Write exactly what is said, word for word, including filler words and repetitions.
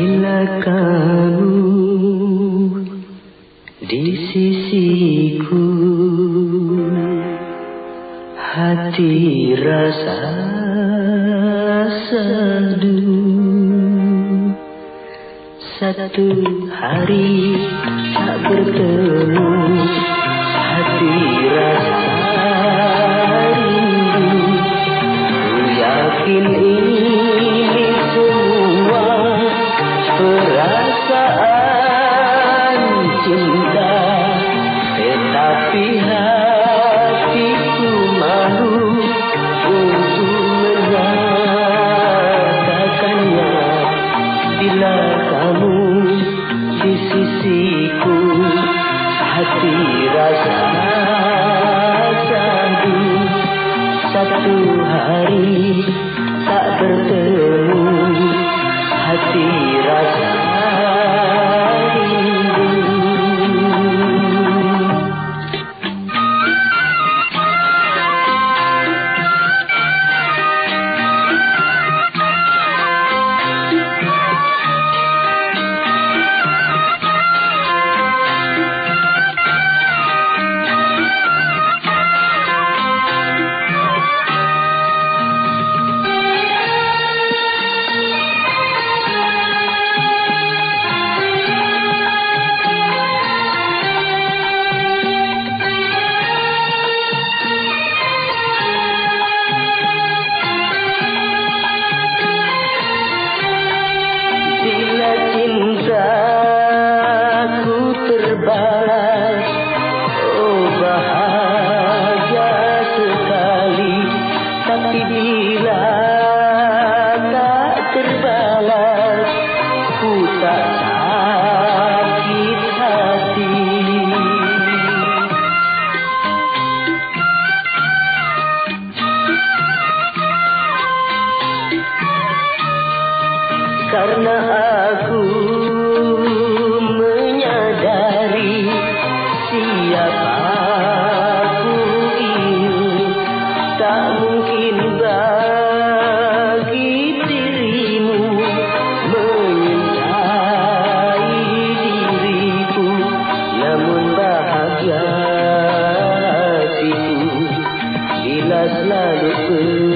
Bila kamu di sisiku, hati rasa seduh. Satu hari tak bertemu, hati rasa rindu. Ku yakin ini semua perasaan cinta, tetapi hatiku malu untuk menyatakannya. Bila kamu di sisiku, hati rasa sandu. Satu hari tak bertemu, hati rasa rindu. Cintaku terbalas, oh bahagia sekali. Tapi bila tak terbalas, ku tak sakit hati. Karena aku menyadari siapa aku ini, tak mungkin bagi dirimu menyintai diriku. Namun bahagia hatiku bila selalu